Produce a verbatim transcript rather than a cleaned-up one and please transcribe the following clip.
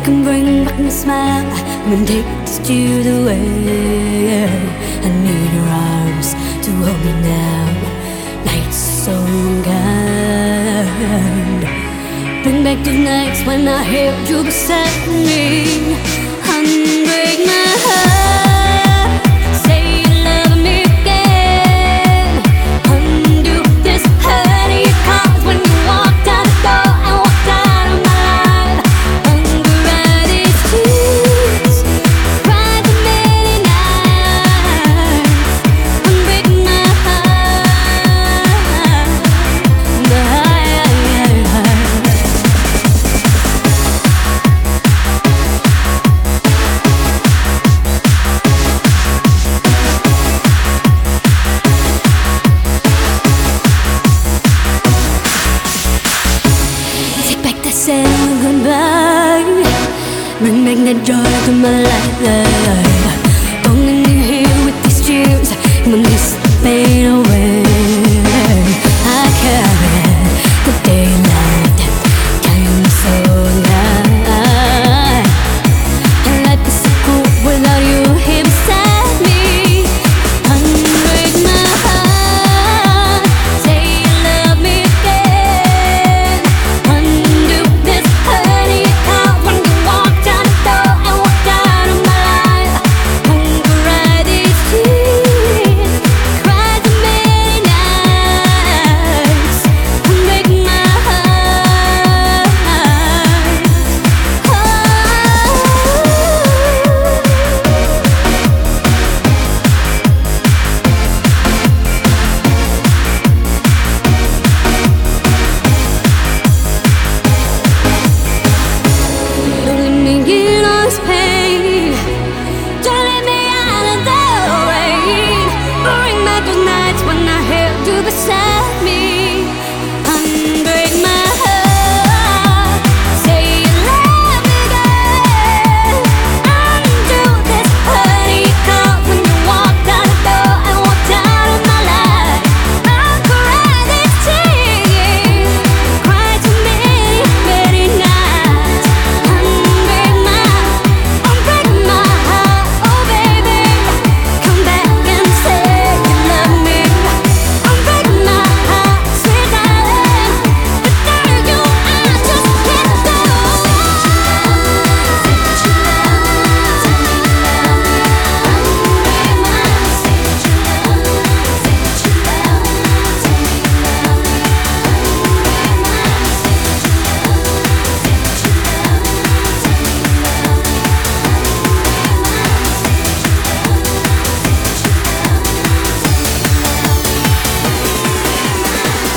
can bring back my smile and take this to the way. I need your arms to hold me now. Nights so kind. Bring back the nights when I held you beside me. Unbreak my heart. Say you love me again. Undo this hurt you caused when you walked out the door and walked out of my life. Unbreak these tears. Cried for many nights. Unbreak my heart. My heart. Say goodbye. Bring back the joy to my life.